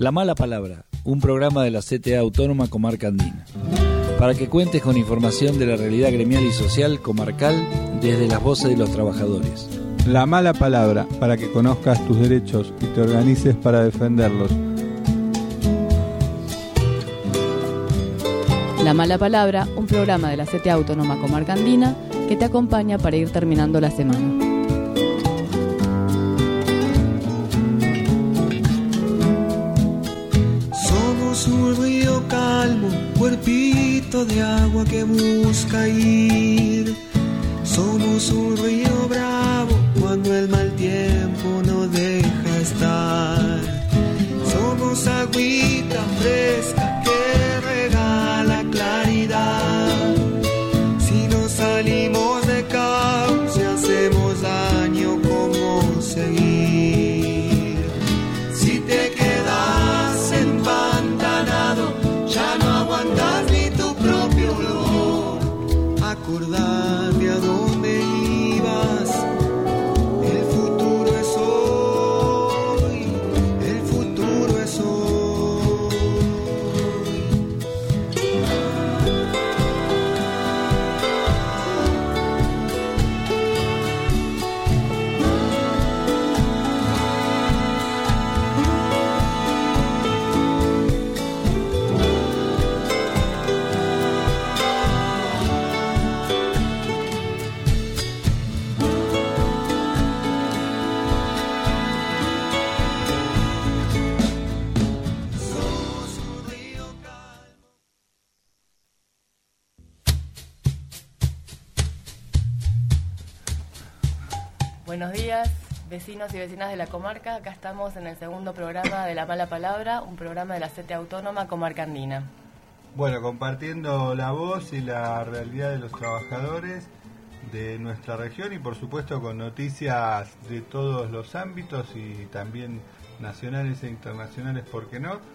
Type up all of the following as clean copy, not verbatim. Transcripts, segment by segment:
La Mala Palabra, un programa de la CTA Autónoma Comarca Andina. Para que cuentes con información de la realidad gremial y social comarcal desde las voces de los trabajadores. La Mala Palabra, para que conozcas tus derechos y te organices para defenderlos. La Mala Palabra, un programa de la CTA Autónoma Comarca Andina que te acompaña para ir terminando la semana. Somos un río calmo, cuerpito de agua que busca ir. Somos un río bravo cuando el mal tiempo no deja estar. Somos agüita fresca que regala claridad. Si no salimos de cauce hacemos daño, ¿cómo seguir? Si te quedas empantanado ya no aguantas ni tu propio olor. Acordate a dónde ibas. El futuro es hoy. El futuro es hoy. Buenos días, vecinos y vecinas de la comarca. Acá estamos en el segundo programa de La Mala Palabra, un programa de la CTA Autónoma Comarca Andina. Bueno, compartiendo la voz y la realidad de los trabajadores de nuestra región y por supuesto con noticias de todos los ámbitos y también nacionales e internacionales, ¿por qué no?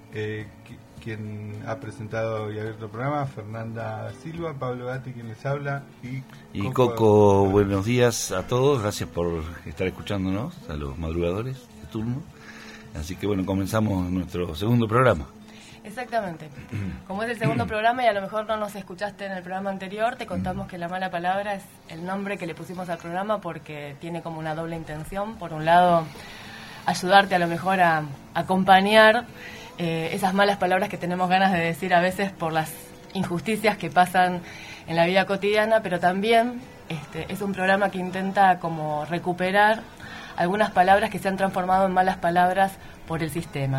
Quien ha presentado y abierto el programa, Fernanda Silva, Pablo Gatti quien les habla y Coco, buenos días a todos, gracias por estar escuchándonos, a los madrugadores de turno. Así que bueno, comenzamos nuestro segundo programa. Exactamente. Como es el segundo programa y a lo mejor no nos escuchaste en el programa anterior, te contamos que La Mala Palabra es el nombre que le pusimos al programa porque tiene como una doble intención. Por un lado, ayudarte a lo mejor a acompañar esas malas palabras que tenemos ganas de decir a veces por las injusticias que pasan en la vida cotidiana, pero también es un programa que intenta como recuperar algunas palabras que se han transformado en malas palabras por el sistema.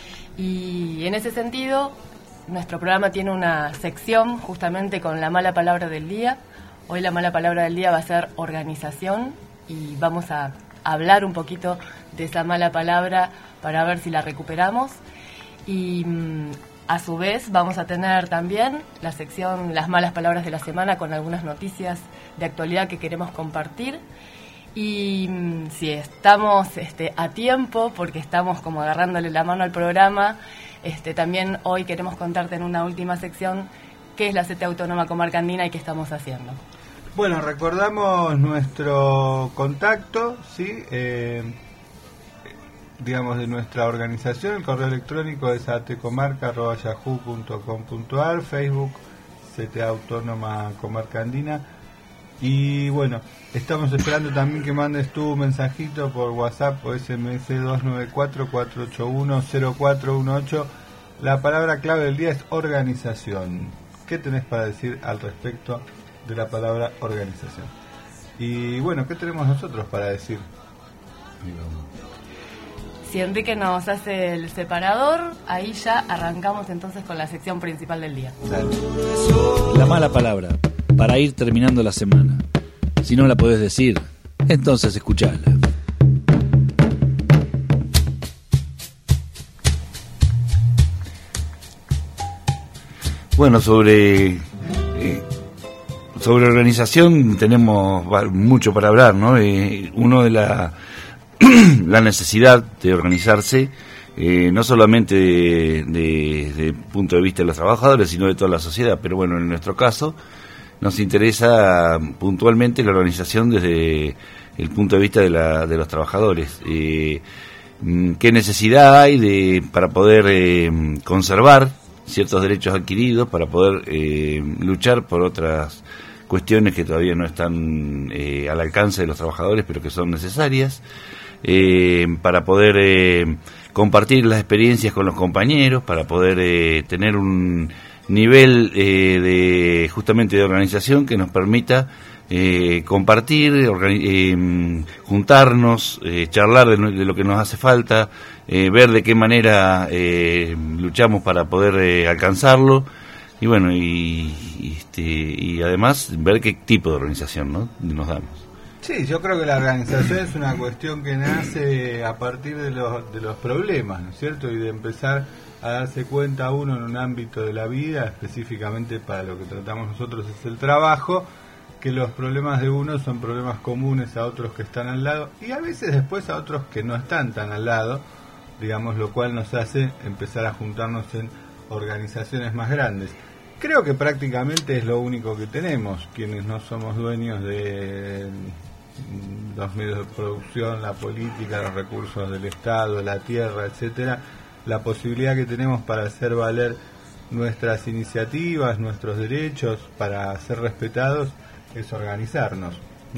Y en ese sentido, nuestro programa tiene una sección justamente con la mala palabra del día. Hoy la mala palabra del día va a ser organización y vamos a hablar un poquito de esa mala palabra para ver si la recuperamos. Y a su vez vamos a tener también la sección Las Malas Palabras de la Semana con algunas noticias de actualidad que queremos compartir. Y si estamos a tiempo, porque estamos como agarrándole la mano al programa, también hoy queremos contarte en una última sección qué es la CTA Autónoma Comarca Andina y qué estamos haciendo. Bueno, recordamos nuestro contacto, ¿sí? Digamos, de nuestra organización. El correo electrónico es atcomarca@yahoo.com.ar, Facebook CTA Autónoma Comarca Andina. Y bueno, estamos esperando también que mandes tu mensajito por WhatsApp o SMS 294-481-0418. La palabra clave del día es organización. ¿Qué tenés para decir al respecto de la palabra organización? Y bueno, ¿qué tenemos nosotros para decir? Si Enrique nos hace el separador, ahí ya arrancamos entonces con la sección principal del día. Dale. La mala palabra, para ir terminando la semana. Si no la podés decir, entonces escuchala. Bueno, sobre organización tenemos mucho para hablar, ¿no? Uno de la necesidad de organizarse, no solamente desde el punto de vista de los trabajadores, sino de toda la sociedad. Pero bueno, en nuestro caso nos interesa puntualmente la organización desde el punto de vista de los trabajadores. qué necesidad hay para poder conservar ciertos derechos adquiridos, para poder luchar por otras cuestiones que todavía no están al alcance de los trabajadores, pero que son necesarias, para poder compartir las experiencias con los compañeros, para poder tener un nivel justamente de organización que nos permita compartir, juntarnos, charlar de lo que nos hace falta, ver de qué manera luchamos para poder alcanzarlo, y bueno, y además ver qué tipo de organización, ¿no?, nos damos. Sí, yo creo que la organización es una cuestión que nace a partir de los problemas, ¿no es cierto? Y de empezar a darse cuenta uno en un ámbito de la vida, específicamente para lo que tratamos nosotros es el trabajo, que los problemas de uno son problemas comunes a otros que están al lado y a veces después a otros que no están tan al lado, digamos, lo cual nos hace empezar a juntarnos en organizaciones más grandes. Creo que prácticamente es lo único que tenemos, quienes no somos dueños de los medios de producción, la política, los recursos del Estado, la tierra, etcétera, la posibilidad que tenemos para hacer valer nuestras iniciativas, nuestros derechos, para ser respetados, es organizarnos, ¿no?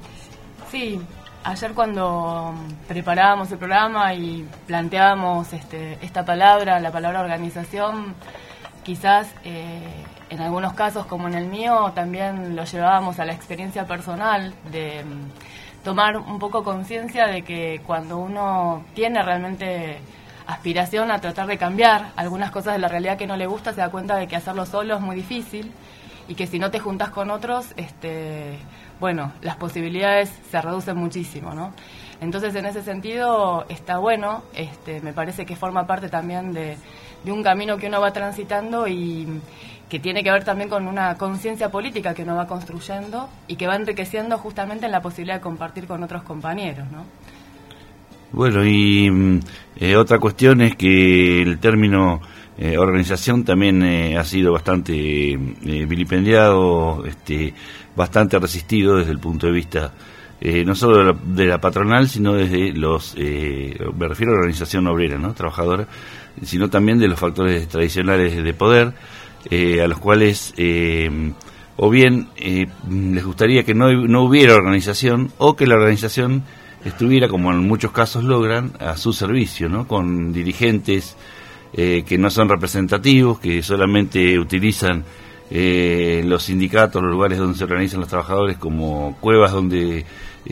Sí, ayer cuando preparábamos el programa y planteábamos esta palabra, la palabra organización, quizás en algunos casos, como en el mío, también lo llevábamos a la experiencia personal de tomar un poco conciencia de que cuando uno tiene realmente aspiración a tratar de cambiar algunas cosas de la realidad que no le gusta, se da cuenta de que hacerlo solo es muy difícil y que si no te juntas con otros, bueno, las posibilidades se reducen muchísimo, ¿no? Entonces, en ese sentido, está bueno, me parece que forma parte también de un camino que uno va transitando y que tiene que ver también con una conciencia política que uno va construyendo y que va enriqueciendo justamente en la posibilidad de compartir con otros compañeros, ¿no? Bueno, y otra cuestión es que el término organización también ha sido bastante vilipendiado, bastante resistido desde el punto de vista no solo de la patronal, sino desde me refiero a la organización obrera, ¿no?, trabajadora, sino también de los factores tradicionales de poder, a los cuales o bien les gustaría que no hubiera organización, o que la organización estuviera, como en muchos casos logran, a su servicio, ¿no?, con dirigentes que no son representativos, que solamente utilizan los sindicatos, los lugares donde se organizan los trabajadores, como cuevas donde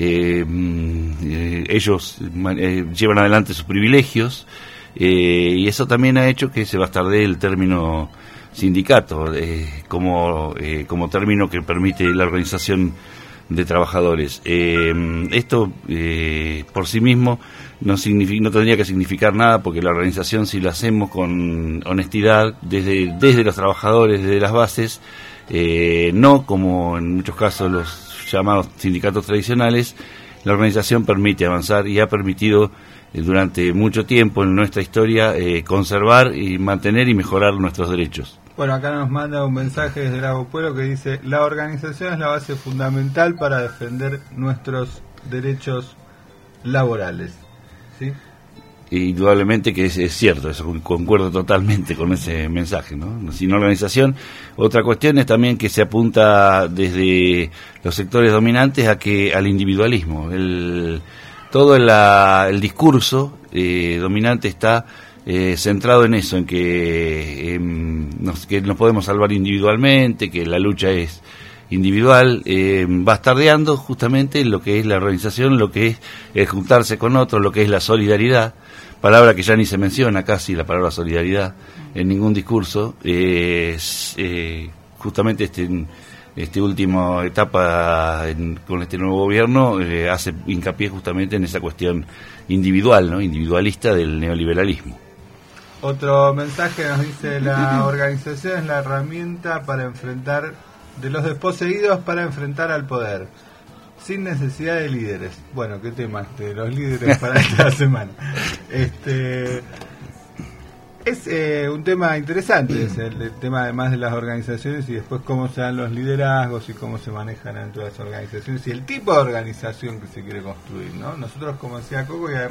ellos llevan adelante sus privilegios, y eso también ha hecho que se bastardee el término sindicato como término que permite la organización de trabajadores. Esto por sí mismo no tendría que significar nada, porque la organización, si lo hacemos con honestidad desde los trabajadores, desde las bases, no como en muchos casos los llamados sindicatos tradicionales, la organización permite avanzar y ha permitido durante mucho tiempo en nuestra historia conservar y mantener y mejorar nuestros derechos. Bueno, acá nos manda un mensaje desde Lago Pueblo que dice: la organización es la base fundamental para defender nuestros derechos laborales. ¿Sí? Indudablemente que es cierto, eso, concuerdo totalmente con ese mensaje, ¿no? Sin organización. Otra cuestión es también que se apunta desde los sectores dominantes al individualismo. Todo el discurso dominante está centrado en eso, en que nos podemos salvar individualmente, que la lucha es individual, bastardeando justamente lo que es la organización, lo que es el juntarse con otros, lo que es la solidaridad, palabra que ya ni se menciona casi, la palabra solidaridad, en ningún discurso. Justamente esta última etapa con este nuevo gobierno hace hincapié justamente en esa cuestión individual, ¿no?, individualista del neoliberalismo. Otro mensaje nos dice: la organización es la herramienta de los desposeídos para enfrentar al poder, sin necesidad de líderes. Bueno, qué tema los líderes para esta semana. Es un tema interesante, es el tema además de las organizaciones y después cómo se dan los liderazgos y cómo se manejan dentro de las organizaciones y el tipo de organización que se quiere construir, ¿no? Nosotros, como decía Coco, y además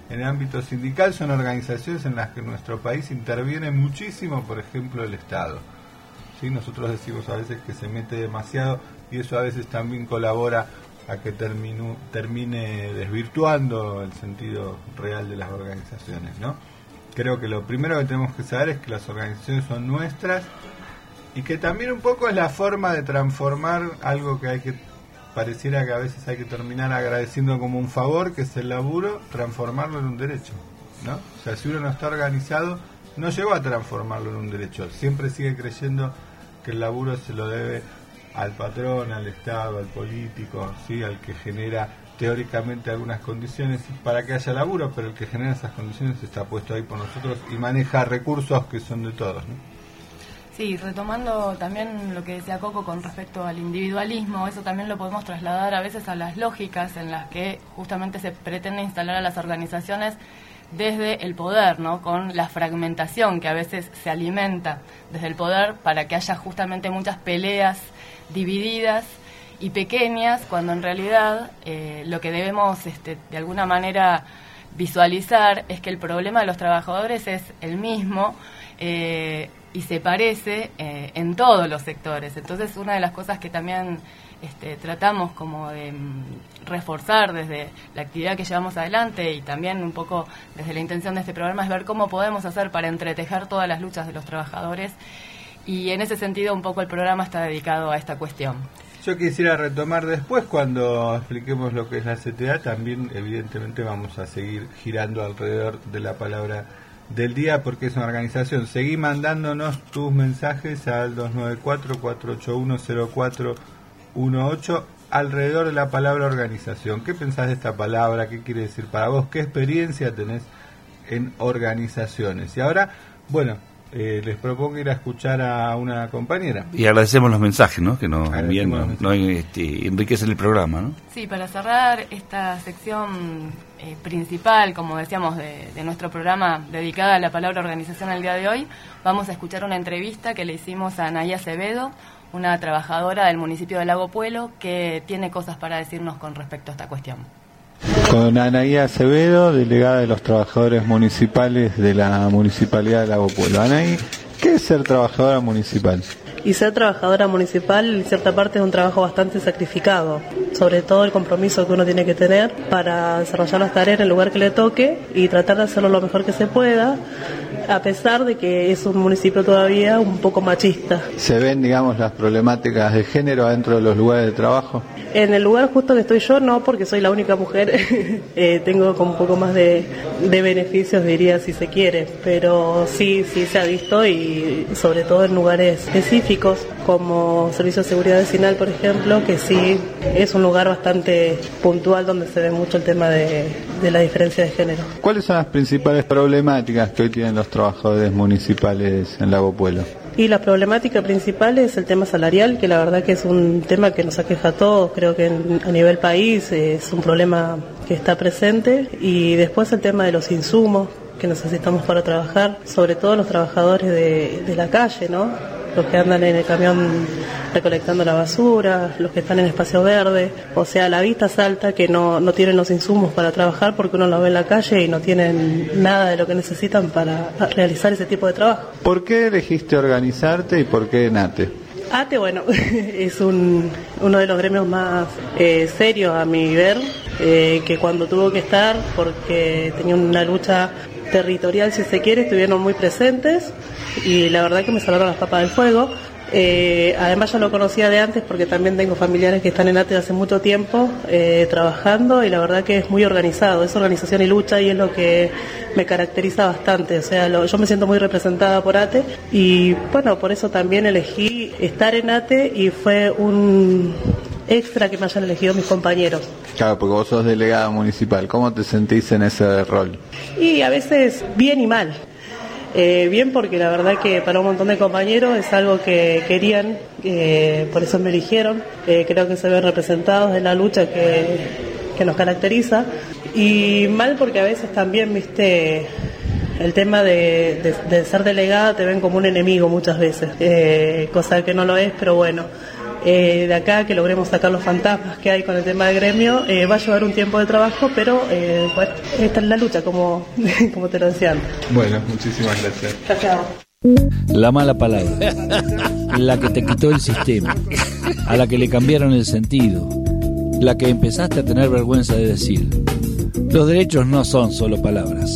en el ámbito sindical son organizaciones en las que en nuestro país interviene muchísimo, por ejemplo, el Estado. ¿Sí? Nosotros decimos a veces que se mete demasiado y eso a veces también colabora a que termine desvirtuando el sentido real de las organizaciones, ¿no? Creo que lo primero que tenemos que saber es que las organizaciones son nuestras y que también un poco es la forma de transformar algo que pareciera que a veces hay que terminar agradeciendo como un favor, que es el laburo, transformarlo en un derecho, ¿no? O sea, si uno no está organizado, no llegó a transformarlo en un derecho, siempre sigue creyendo que el laburo se lo debe al patrón, al Estado, al político, ¿sí? Al que genera teóricamente algunas condiciones para que haya laburo, pero el que genera esas condiciones está puesto ahí por nosotros y maneja recursos que son de todos, ¿no? Sí, retomando también lo que decía Coco con respecto al individualismo, eso también lo podemos trasladar a veces a las lógicas en las que justamente se pretende instalar a las organizaciones desde el poder, ¿no? Con la fragmentación que a veces se alimenta desde el poder para que haya justamente muchas peleas divididas y pequeñas, cuando en realidad lo que debemos de alguna manera visualizar es que el problema de los trabajadores es el mismo y se parece en todos los sectores. Entonces, una de las cosas que también tratamos como de reforzar desde la actividad que llevamos adelante y también un poco desde la intención de este programa es ver cómo podemos hacer para entretejer todas las luchas de los trabajadores, y en ese sentido un poco el programa está dedicado a esta cuestión. Yo quisiera retomar después, cuando expliquemos lo que es la CTA, también evidentemente vamos a seguir girando alrededor de la palabra del día, porque es una organización. Seguí mandándonos tus mensajes al 294-481-0418 alrededor de la palabra organización. ¿Qué pensás de esta palabra? ¿Qué quiere decir para vos? ¿Qué experiencia tenés en organizaciones? Y ahora, bueno, les propongo ir a escuchar a una compañera. Y agradecemos los mensajes, ¿no? Que nos envían, enriquecen el programa, ¿no? Sí, para cerrar esta sección principal, como decíamos, de nuestro programa dedicada a la palabra organización el día de hoy, vamos a escuchar una entrevista que le hicimos a Anaí Acevedo, una trabajadora del municipio de Lago Puelo, que tiene cosas para decirnos con respecto a esta cuestión. Con Anaí Acevedo, delegada de los trabajadores municipales de la Municipalidad de Lago Puelo. Anaí, ¿qué es ser trabajadora municipal? Y ser trabajadora municipal, en cierta parte, es un trabajo bastante sacrificado, sobre todo el compromiso que uno tiene que tener para desarrollar las tareas en el lugar que le toque y tratar de hacerlo lo mejor que se pueda, a pesar de que es un municipio todavía un poco machista. ¿Se ven, digamos, las problemáticas de género dentro de los lugares de trabajo? En el lugar justo que estoy yo, no, porque soy la única mujer. Tengo como un poco más de beneficios, diría, si se quiere, pero sí se ha visto, y sobre todo en lugares específicos como Servicio de Seguridad Vecinal, por ejemplo, que sí es un lugar bastante puntual donde se ve mucho el tema de la diferencia de género. ¿Cuáles son las principales problemáticas que hoy tienen los trabajadores municipales en Lago Puelo? Y la problemática principal es el tema salarial, que la verdad que es un tema que nos aqueja a todos, creo que a nivel país es un problema que está presente, y después el tema de los insumos que necesitamos para trabajar, sobre todo los trabajadores de la calle, ¿no? Los que andan en el camión recolectando la basura, los que están en espacio verde, o sea, la vista salta que no tienen los insumos para trabajar porque uno los ve en la calle y no tienen nada de lo que necesitan para realizar ese tipo de trabajo. ¿Por qué elegiste organizarte y por qué ATE? ATE, bueno, es uno de los gremios más serios a mi ver, que cuando tuvo que estar, porque tenía una lucha territorial, si se quiere, estuvieron muy presentes y la verdad que me salvaron las papas del fuego. Además ya lo conocía de antes porque también tengo familiares que están en ATE hace mucho tiempo trabajando, y la verdad que es muy organizado, es organización y lucha, y es lo que me caracteriza bastante. O sea, yo me siento muy representada por ATE, y bueno, por eso también elegí estar en ATE, y fue un extra que me hayan elegido mis compañeros. Claro, porque vos sos delegada municipal. ¿Cómo te sentís en ese rol? Y a veces bien y mal. Bien, porque la verdad que para un montón de compañeros es algo que querían, por eso me eligieron. Creo que se ven representados en la lucha que nos caracteriza. Y mal porque a veces también, viste, el tema de ser delegada te ven como un enemigo muchas veces, cosa que no lo es, pero bueno. de acá, que logremos sacar los fantasmas que hay con el tema del gremio. Va a llevar un tiempo de trabajo, pero bueno, esta es la lucha, como te lo decía antes. Bueno, muchísimas gracias. Chao. La mala palabra, la que te quitó el sistema, a la que le cambiaron el sentido, la que empezaste a tener vergüenza de decir. Los derechos no son solo palabras.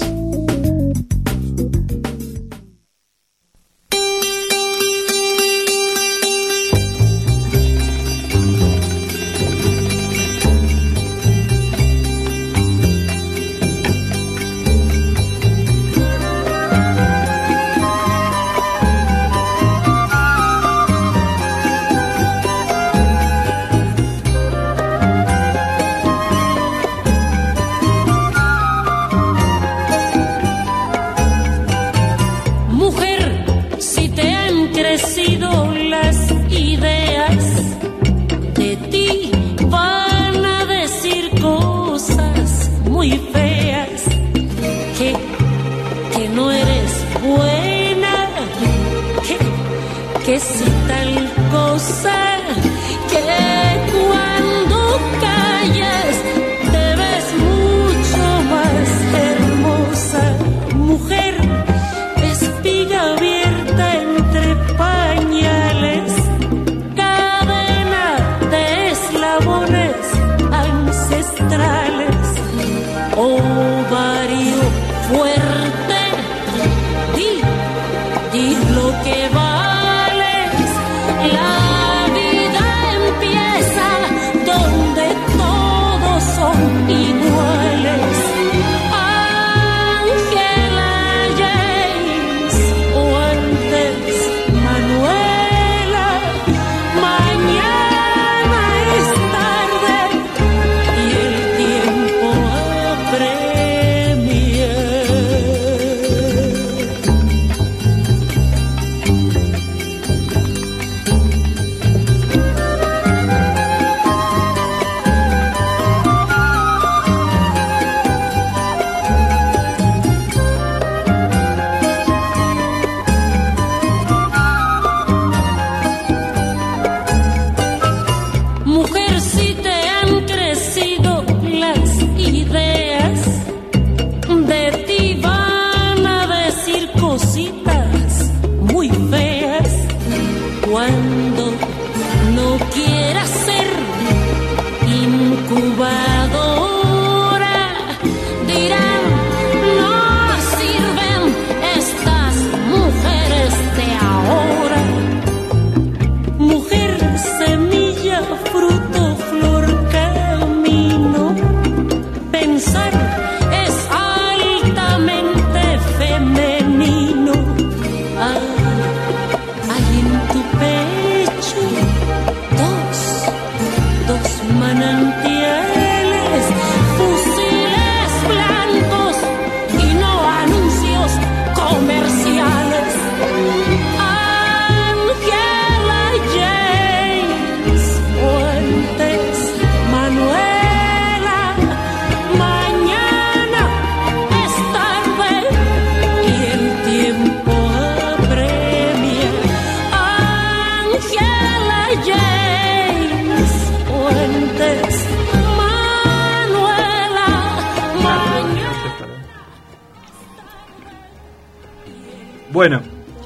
Bueno,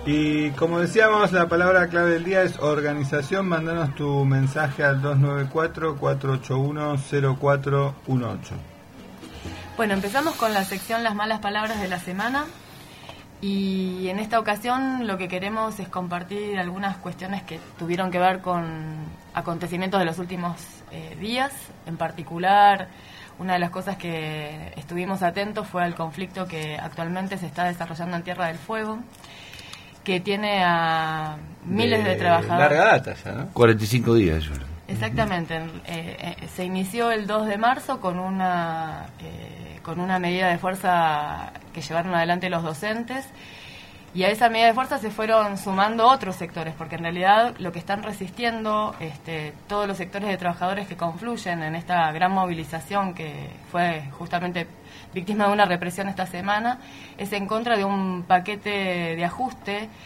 y como decíamos, la palabra clave del día es organización. Mándanos tu mensaje al 294-481-0418. Bueno, empezamos con la sección Las malas palabras de la semana. Y en esta ocasión lo que queremos es compartir algunas cuestiones que tuvieron que ver con acontecimientos de los últimos días. En particular, una de las cosas que estuvimos atentos fue al conflicto que actualmente se está desarrollando en Tierra del Fuego, que tiene a miles de trabajadores. Larga data ya, ¿no? 45 días. Exactamente. Se inició el 2 de marzo con una medida de fuerza que llevaron adelante los docentes, y a esa medida de fuerza se fueron sumando otros sectores, porque en realidad lo que están resistiendo todos los sectores de trabajadores que confluyen en esta gran movilización que fue justamente víctima de una represión esta semana, es en contra de un paquete de ajuste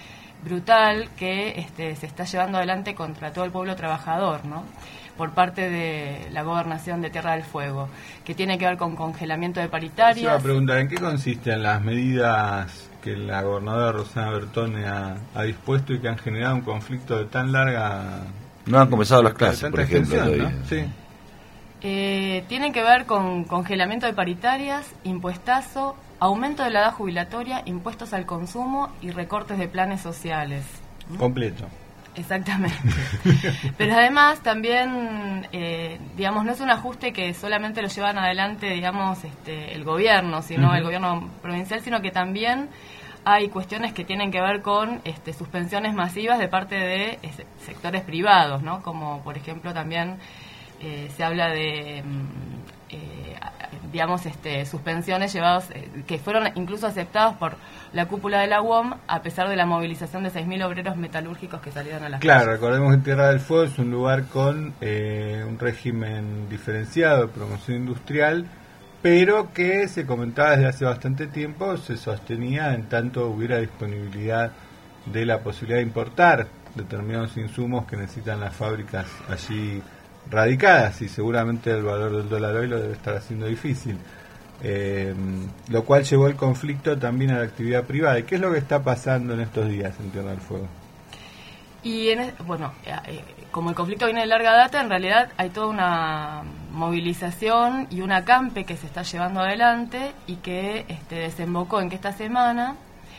brutal que se está llevando adelante contra todo el pueblo trabajador, ¿no?, por parte de la gobernación de Tierra del Fuego, que tiene que ver con congelamiento de paritarias. Se iba a preguntar, ¿en qué consisten las medidas que la gobernadora Rosana Bertone ha dispuesto y que han generado un conflicto de tan larga... No han comenzado las clases, por ejemplo. ¿no? Sí. Tienen que ver con congelamiento de paritarias, impuestazo, aumento de la edad jubilatoria, impuestos al consumo y recortes de planes sociales. Completo. Exactamente. Pero además también, digamos, no es un ajuste que solamente lo llevan adelante, digamos, el gobierno, sino el gobierno provincial, sino que también hay cuestiones que tienen que ver con suspensiones masivas de parte de sectores privados, ¿no? Como, por ejemplo, también se habla de... digamos, suspensiones llevadas que fueron incluso aceptadas por la cúpula de la UOM, a pesar de la movilización de 6.000 obreros metalúrgicos que salieron a las calles. Claro, recordemos que Tierra del Fuego es un lugar con un régimen diferenciado de promoción industrial, pero que se comentaba desde hace bastante tiempo, se sostenía en tanto hubiera disponibilidad de la posibilidad de importar determinados insumos que necesitan las fábricas allí radicadas, y seguramente el valor del dólar hoy lo debe estar haciendo difícil, lo cual llevó el conflicto también a la actividad privada. ¿Y qué es lo que está pasando en estos días en Tierra del Fuego? Y como el conflicto viene de larga data, en realidad hay toda una movilización y un acampe que se está llevando adelante y que desembocó en que esta semana,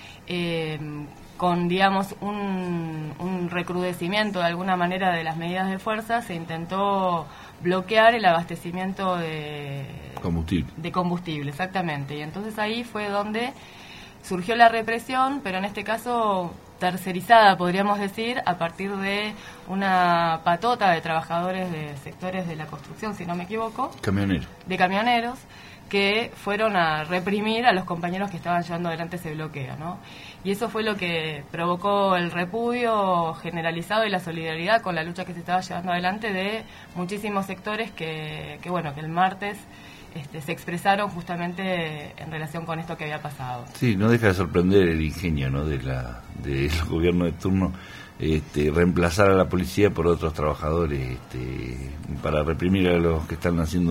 con, digamos, un recrudecimiento de alguna manera de las medidas de fuerza, se intentó bloquear el abastecimiento de combustible, exactamente. Y entonces ahí fue donde surgió la represión, pero en este caso tercerizada, podríamos decir, a partir de una patota de trabajadores de sectores de la construcción, si no me equivoco, de camioneros, que fueron a reprimir a los compañeros que estaban llevando adelante ese bloqueo, ¿no? Y eso fue lo que provocó el repudio generalizado y la solidaridad con la lucha que se estaba llevando adelante de muchísimos sectores que el martes se expresaron justamente en relación con esto que había pasado. Sí, no deja de sorprender el ingenio, ¿no?, del gobierno de turno, reemplazar a la policía por otros trabajadores, para reprimir a los que están haciendo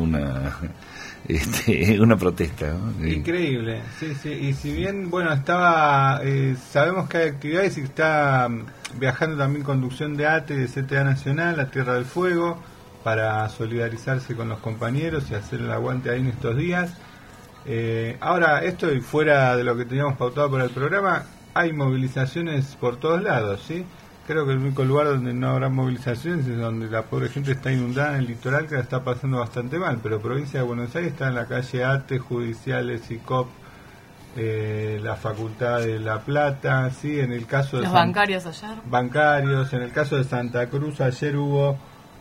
una protesta, ¿no? Increíble, sí. Y si bien, sabemos que hay actividades y que está viajando también conducción de ATE, de CTA Nacional, a Tierra del Fuego, para solidarizarse con los compañeros y hacer el aguante ahí en estos días. Ahora, esto y fuera de lo que teníamos pautado para el programa, hay movilizaciones por todos lados, ¿sí? Creo que el único lugar donde no habrá movilizaciones es donde la pobre gente está inundada, en el litoral, que la está pasando bastante mal. Pero provincia de Buenos Aires está en la calle ATE, Judiciales, ICOP, la Facultad de La Plata, ¿sí? En el caso de los bancarios ayer. Bancarios, en el caso de Santa Cruz ayer hubo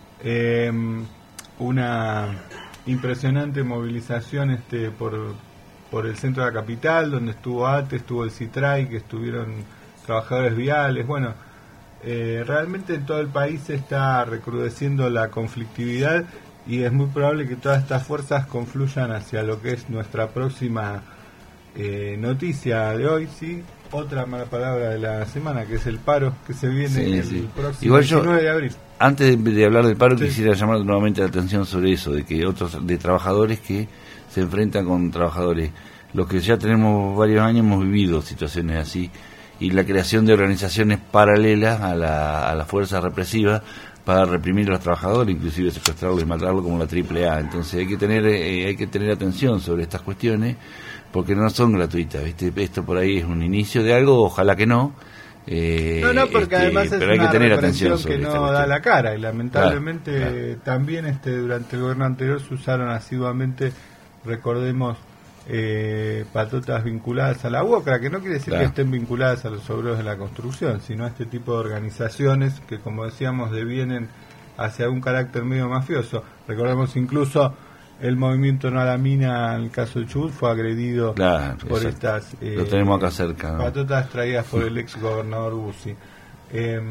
una impresionante movilización por el centro de la capital, donde estuvo ATE, estuvo el CITRAI, que estuvieron trabajadores viales. Bueno, realmente en todo el país se está recrudeciendo la conflictividad y es muy probable que todas estas fuerzas confluyan hacia lo que es nuestra próxima noticia de hoy, ¿sí? Otra mala palabra de la semana, que es el paro que se viene el próximo 19 de abril. Antes de hablar del paro, quisiera llamar nuevamente la atención sobre eso, de que de trabajadores que se enfrentan con trabajadores. Los que ya tenemos varios años hemos vivido situaciones así, y la creación de organizaciones paralelas a la fuerza represiva para reprimir a los trabajadores, inclusive secuestrarlos y matarlos, como la AAA. Entonces hay que tener atención sobre estas cuestiones, porque no son gratuitas, ¿viste? Esto por ahí es un inicio de algo, ojalá que no. Porque además es pero hay que tener atención que no da la cara, y lamentablemente también durante el gobierno anterior se usaron asiduamente, recordemos, patotas vinculadas a la UOCRA, que no quiere decir que estén vinculadas a los obreros de la construcción, sino a este tipo de organizaciones que, como decíamos, devienen hacia un carácter medio mafioso. Recordemos incluso el movimiento No a la Mina, en el caso de Chubut, fue agredido por estas lo tenemos acá cerca, ¿no?, patotas traídas por el ex gobernador Bussi.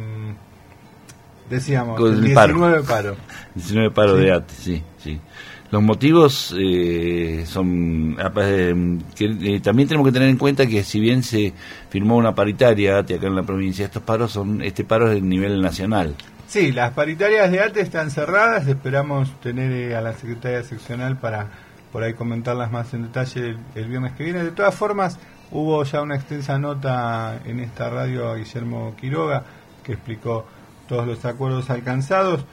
Decíamos, el 19 paro. 19 paro de ATE, sí. Los motivos son que también tenemos que tener en cuenta que si bien se firmó una paritaria ATE acá en la provincia, este paro es de nivel nacional. Sí, las paritarias de ATE están cerradas, esperamos tener a la secretaria seccional para por ahí comentarlas más en detalle el viernes que viene. De todas formas, hubo ya una extensa nota en esta radio a Guillermo Quiroga que explicó todos los acuerdos alcanzados.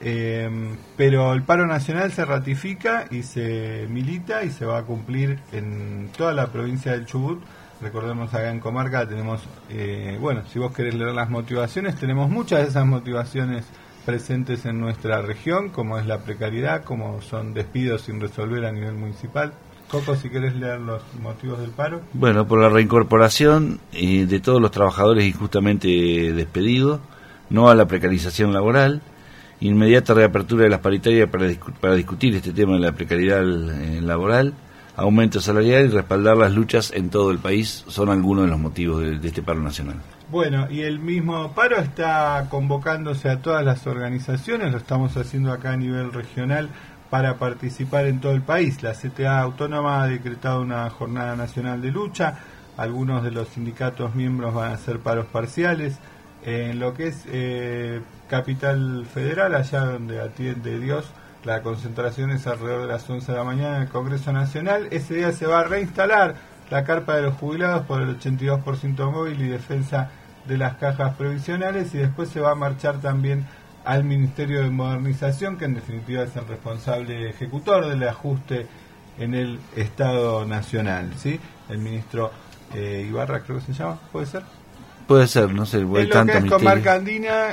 Pero el paro nacional se ratifica y se milita y se va a cumplir en toda la provincia del Chubut. Recordemos, acá en Comarca tenemos, si vos querés leer las motivaciones, tenemos muchas de esas motivaciones presentes en nuestra región, como es la precariedad, como son despidos sin resolver a nivel municipal. Coco, si querés leer los motivos del paro. Bueno, por la reincorporación de todos los trabajadores injustamente despedidos, no a la precarización laboral, inmediata reapertura de las paritarias para discutir este tema de la precariedad laboral, aumento salarial y respaldar las luchas en todo el país son algunos de los motivos de este paro nacional. Bueno, y el mismo paro está convocándose a todas las organizaciones, lo estamos haciendo acá a nivel regional para participar en todo el país. La CTA Autónoma ha decretado una jornada nacional de lucha, algunos de los sindicatos miembros van a hacer paros parciales. En lo que es Capital Federal, allá donde atiende Dios, la concentración es alrededor de las 11 de la mañana en el Congreso Nacional. Ese día se va a reinstalar la carpa de los jubilados por el 82% móvil y defensa de las cajas previsionales, y después se va a marchar también al Ministerio de Modernización, que en definitiva es el responsable ejecutor del ajuste en el Estado Nacional, ¿sí? El ministro Ibarra, creo que se llama, ¿puede ser? Puede ser, no sé, en lo que es Comarca Andina,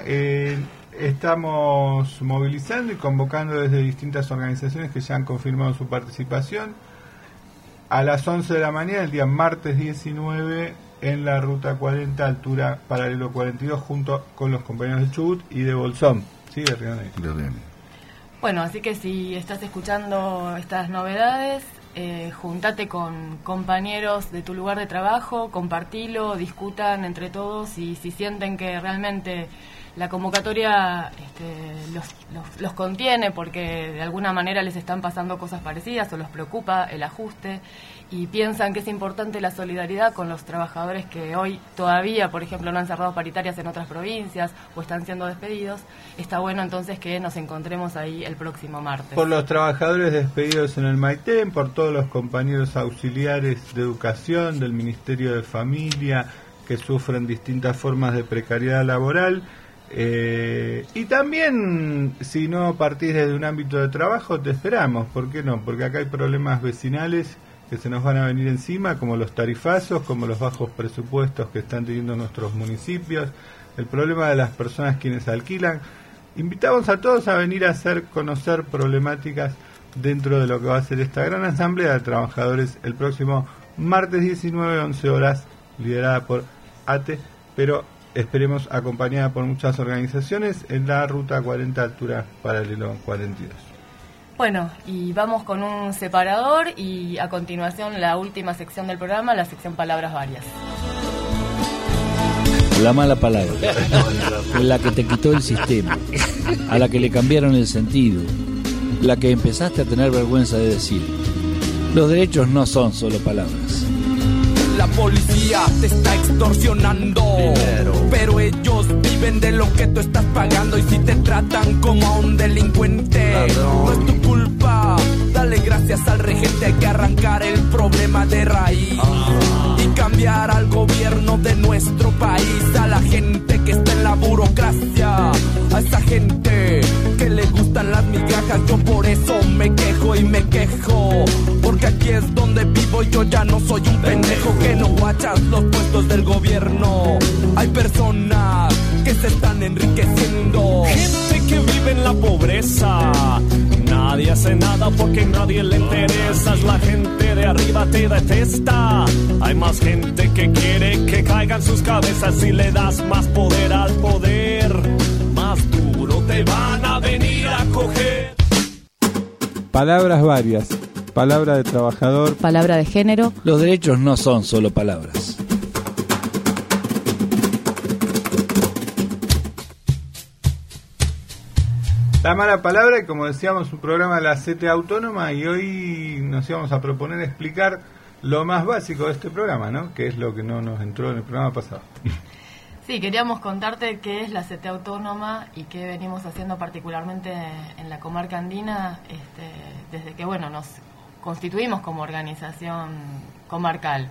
estamos movilizando y convocando desde distintas organizaciones que ya han confirmado su participación a las 11 de la mañana, el día martes 19, en la ruta 40, altura paralelo 42, junto con los compañeros de Chubut y de Bolsón, ¿sí? De Río Negro. Bueno, así que si estás escuchando estas novedades, juntate con compañeros de tu lugar de trabajo, compartilo, discutan entre todos, y si sienten que realmente la convocatoria los contiene porque de alguna manera les están pasando cosas parecidas o los preocupa el ajuste y piensan que es importante la solidaridad con los trabajadores que hoy todavía, por ejemplo, no han cerrado paritarias en otras provincias o están siendo despedidos, está bueno entonces que nos encontremos ahí el próximo martes. Por los trabajadores despedidos en el Maitén, por todos los compañeros auxiliares de educación, del Ministerio de Familia, que sufren distintas formas de precariedad laboral. Y también, si no partís desde un ámbito de trabajo, te esperamos. ¿Por qué no? Porque acá hay problemas vecinales que se nos van a venir encima, como los tarifazos, como los bajos presupuestos que están teniendo nuestros municipios, el problema de las personas quienes alquilan. Invitamos a todos a venir a conocer problemáticas dentro de lo que va a ser esta gran asamblea de trabajadores el próximo martes 19, 11 horas, liderada por ATE, pero esperemos acompañada por muchas organizaciones en la ruta 40, altura paralelo 42. Bueno, y vamos con un separador y a continuación la última sección del programa, la sección Palabras Varias. La mala palabra, la que te quitó el sistema, a la que le cambiaron el sentido, la que empezaste a tener vergüenza de decir. Los derechos no son solo palabras. La policía te está extorsionando dinero, pero ellos viven de lo que tú estás pagando. Y si te tratan como a un delincuente, ladrón, no es tu culpa. Dale gracias al regente, hay que arrancar el problema de raíz y cambiar al gobierno de nuestro país. A la gente que está en la burocracia, a esa gente que le gustan las migajas. Yo por eso me quejo y me quejo, porque aquí es donde vivo y yo ya no soy un pendejo que no guachas los puestos del gobierno. Hay personas que se están enriqueciendo, gente que vive en la pobreza. Nadie hace nada porque a nadie le interesa. La gente de arriba te detesta. Hay más gente que quiere que caigan sus cabezas. Si le das más poder al poder, más duro te van a venir a coger. Palabras varias. Palabra de trabajador. Palabra de género. Los derechos no son solo palabras. La mala palabra, y como decíamos, un programa de la CTA Autónoma, y hoy nos íbamos a proponer explicar lo más básico de este programa, ¿no? Que es lo que no nos entró en el programa pasado. Sí, queríamos contarte qué es la CTA Autónoma y qué venimos haciendo particularmente en la comarca andina, desde que nos constituimos como organización comarcal.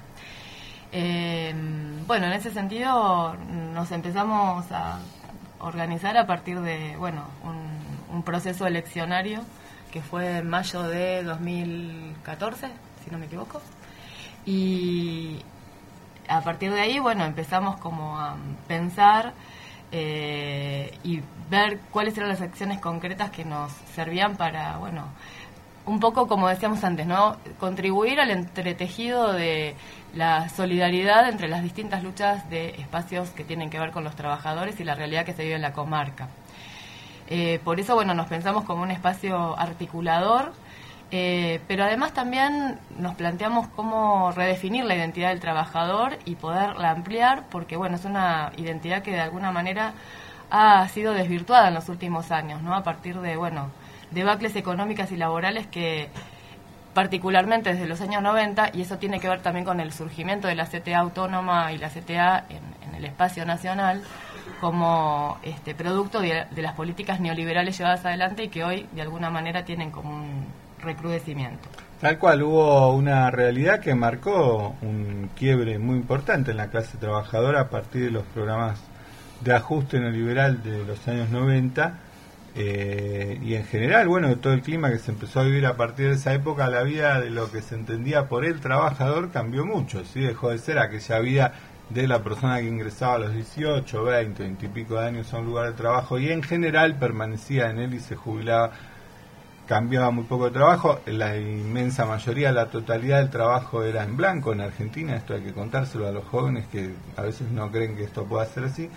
En ese sentido nos empezamos a organizar a partir de un proceso eleccionario que fue en mayo de 2014, si no me equivoco, y a partir de ahí empezamos como a pensar y ver cuáles eran las acciones concretas que nos servían para un poco, como decíamos antes, ¿no?, contribuir al entretejido de la solidaridad entre las distintas luchas de espacios que tienen que ver con los trabajadores y la realidad que se vive en la comarca. Por eso, nos pensamos como un espacio articulador, pero además también nos planteamos cómo redefinir la identidad del trabajador y poderla ampliar, porque, es una identidad que de alguna manera ha sido desvirtuada en los últimos años, ¿no?, a partir de, debacles económicas y laborales que particularmente desde los años 90, y eso tiene que ver también con el surgimiento de la CTA Autónoma y la CTA en el espacio nacional como producto de las políticas neoliberales llevadas adelante y que hoy de alguna manera tienen como un recrudecimiento. Tal cual, hubo una realidad que marcó un quiebre muy importante en la clase trabajadora a partir de los programas de ajuste neoliberal de los años 90. Y en general, todo el clima que se empezó a vivir a partir de esa época, la vida de lo que se entendía por el trabajador cambió mucho, ¿sí? Dejó de ser aquella vida de la persona que ingresaba a los 18, 20 y pico de años a un lugar de trabajo y en general permanecía en él y se jubilaba. Cambiaba muy poco de trabajo, la inmensa mayoría, la totalidad del trabajo era en blanco en Argentina. Esto hay que contárselo a los jóvenes que a veces no creen que esto pueda ser así.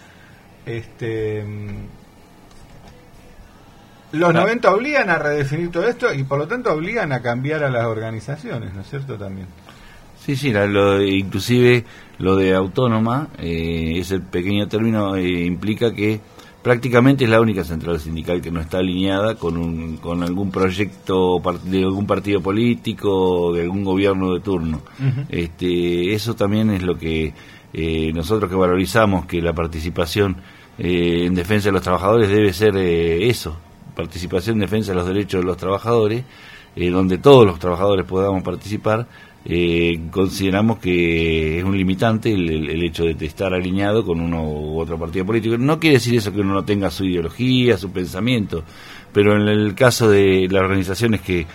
Los 90 obligan a redefinir todo esto y por lo tanto obligan a cambiar a las organizaciones, ¿no es cierto? También. Sí, inclusive lo de autónoma, ese pequeño término implica que prácticamente es la única central sindical que no está alineada con algún proyecto de algún partido político o de algún gobierno de turno. Uh-huh. Eso también es lo que nosotros que valorizamos, que la participación en defensa de los trabajadores debe ser eso. Participación en defensa de los derechos de los trabajadores, donde todos los trabajadores podamos participar. Consideramos que es un limitante el hecho de estar alineado con uno u otro partido político. No quiere decir eso que uno no tenga su ideología, su pensamiento, pero en el caso de las organizaciones que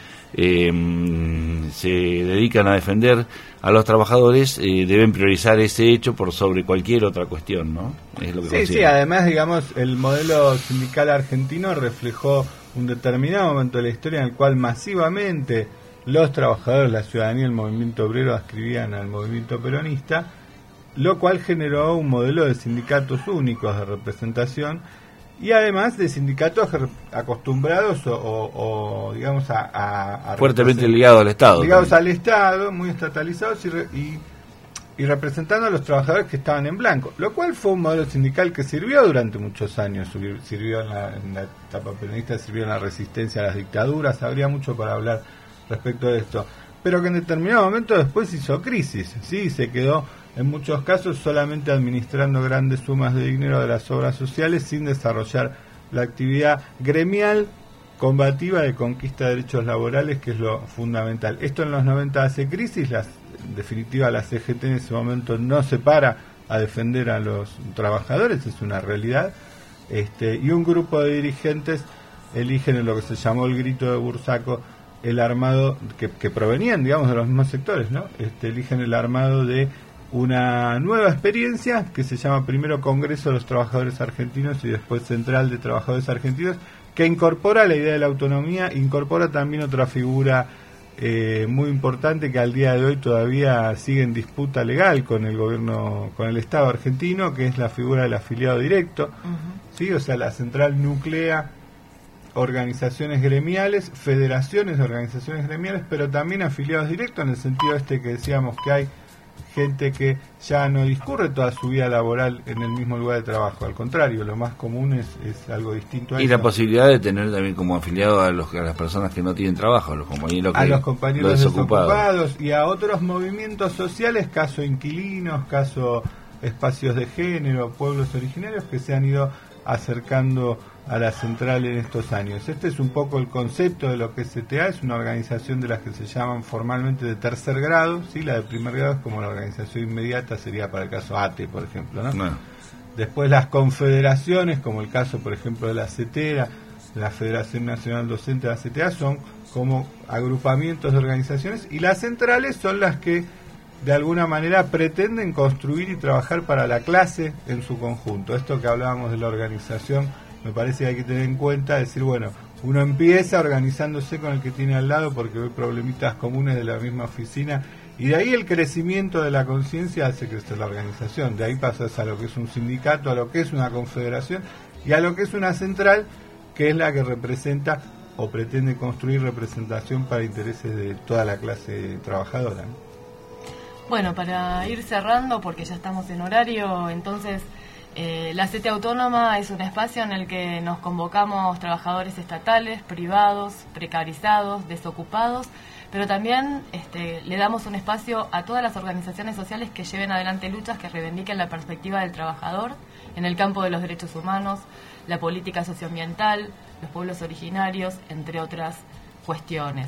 se dedican a defender a los trabajadores, deben priorizar ese hecho por sobre cualquier otra cuestión, ¿no? Es lo que sí, además, el modelo sindical argentino reflejó un determinado momento de la historia en el cual masivamente los trabajadores, la ciudadanía, el movimiento obrero adscribían al movimiento peronista, lo cual generó un modelo de sindicatos únicos de representación y además de sindicatos acostumbrados o digamos a fuertemente ligados al Estado. Ligados al Estado, muy estatalizados y representando a los trabajadores que estaban en blanco, lo cual fue un modelo sindical que sirvió durante muchos años, sirvió en la etapa peronista, sirvió en la resistencia a las dictaduras, habría mucho para hablar respecto de esto, pero que en determinado momento después hizo crisis, ¿sí? Se quedó en muchos casos solamente administrando grandes sumas de dinero de las obras sociales sin desarrollar la actividad gremial combativa de conquista de derechos laborales, que es lo fundamental. Esto en los 90 hace crisis, en definitiva la CGT en ese momento no se para a defender a los trabajadores, es una realidad, y un grupo de dirigentes eligen en lo que se llamó el grito de Bursaco el armado, que provenían, digamos, de los mismos sectores, ¿no? Eligen el armado de una nueva experiencia que se llama primero Congreso de los Trabajadores Argentinos y después Central de Trabajadores Argentinos, que incorpora la idea de la autonomía, incorpora también otra figura muy importante que al día de hoy todavía sigue en disputa legal con el gobierno, con el Estado argentino, que es la figura del afiliado directo. Uh-huh. ¿Sí? O sea, la central nuclea organizaciones gremiales, federaciones de organizaciones gremiales, pero también afiliados directos, en el sentido que decíamos que hay gente que ya no discurre toda su vida laboral en el mismo lugar de trabajo. Al contrario, lo más común es algo distinto a y eso. La posibilidad de tener también como afiliado a las personas que no tienen trabajo, a los compañeros desocupados y a otros movimientos sociales, caso inquilinos, caso espacios de género, pueblos originarios que se han ido acercando a la central en estos años. Este es un poco el concepto de lo que es CTA. Es una organización de las que se llaman formalmente de tercer grado, ¿sí? La de primer grado es como la organización inmediata, sería para el caso ATE, por ejemplo, ¿no? Bueno. Después las confederaciones, como el caso, por ejemplo, de la CETERA, la Federación Nacional Docente de la CTA, son como agrupamientos de organizaciones, y las centrales son las que de alguna manera pretenden construir y trabajar para la clase en su conjunto. Esto que hablábamos de la organización, me parece que hay que tener en cuenta, decir, bueno, uno empieza organizándose con el que tiene al lado porque ve problemitas comunes de la misma oficina, y de ahí el crecimiento de la conciencia hace crecer la organización. De ahí pasas a lo que es un sindicato, a lo que es una confederación y a lo que es una central, que es la que representa o pretende construir representación para intereses de toda la clase trabajadora, ¿no? Bueno, para ir cerrando, porque ya estamos en horario, entonces la CTA Autónoma es un espacio en el que nos convocamos trabajadores estatales, privados, precarizados, desocupados, pero también le damos un espacio a todas las organizaciones sociales que lleven adelante luchas que reivindiquen la perspectiva del trabajador en el campo de los derechos humanos, la política socioambiental, los pueblos originarios, entre otras cuestiones.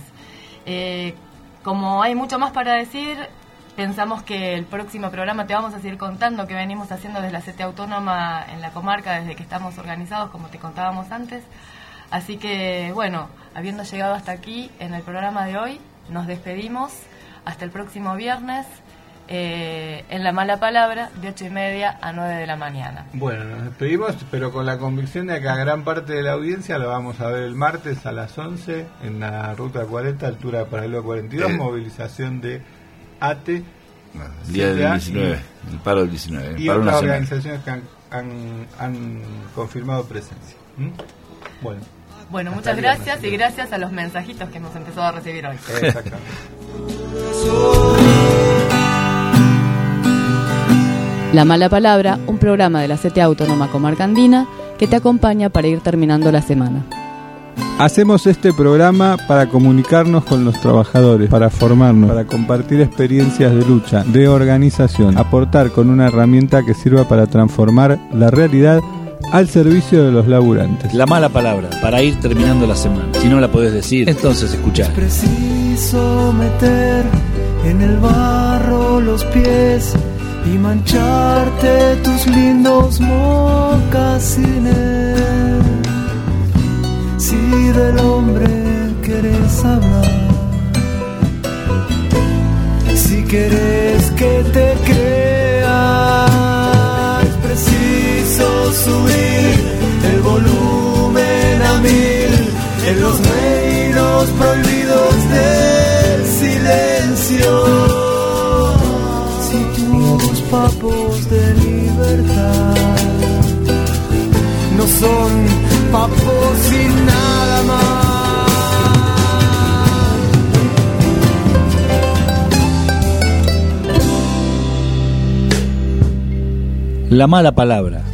Como hay mucho más para decir, pensamos que el próximo programa te vamos a seguir contando qué venimos haciendo desde la CTA Autónoma en la comarca desde que estamos organizados, como te contábamos antes. Así que, bueno, habiendo llegado hasta aquí en el programa de hoy, nos despedimos hasta el próximo viernes en La Mala Palabra, de 8:30 a 9 de la mañana. Bueno, nos despedimos, pero con la convicción de que a gran parte de la audiencia lo vamos a ver el martes a las 11 en la Ruta 40, altura de Paralelo 42, movilización de ATE, día del 19, el paro del 19. Y otras organizaciones que han confirmado presencia. Bueno, muchas gracias y gracias a los mensajitos que hemos empezado a recibir hoy. Exactamente. La Mala Palabra, un programa de la CTA Autónoma Comarca Andina que te acompaña para ir terminando la semana. Hacemos este programa para comunicarnos con los trabajadores, para formarnos, para compartir experiencias de lucha, de organización, aportar con una herramienta que sirva para transformar la realidad al servicio de los laburantes. La Mala Palabra, para ir terminando la semana. Si no la podés decir, entonces escuchá. Es preciso meter en el barro los pies y mancharte tus lindos mocasines. Si del hombre querés hablar, si querés que te crea, es preciso subir el volumen a 1000 en los reinos prohibidos del silencio. Si tus papos de libertad no son papos y nada más. La Mala Palabra.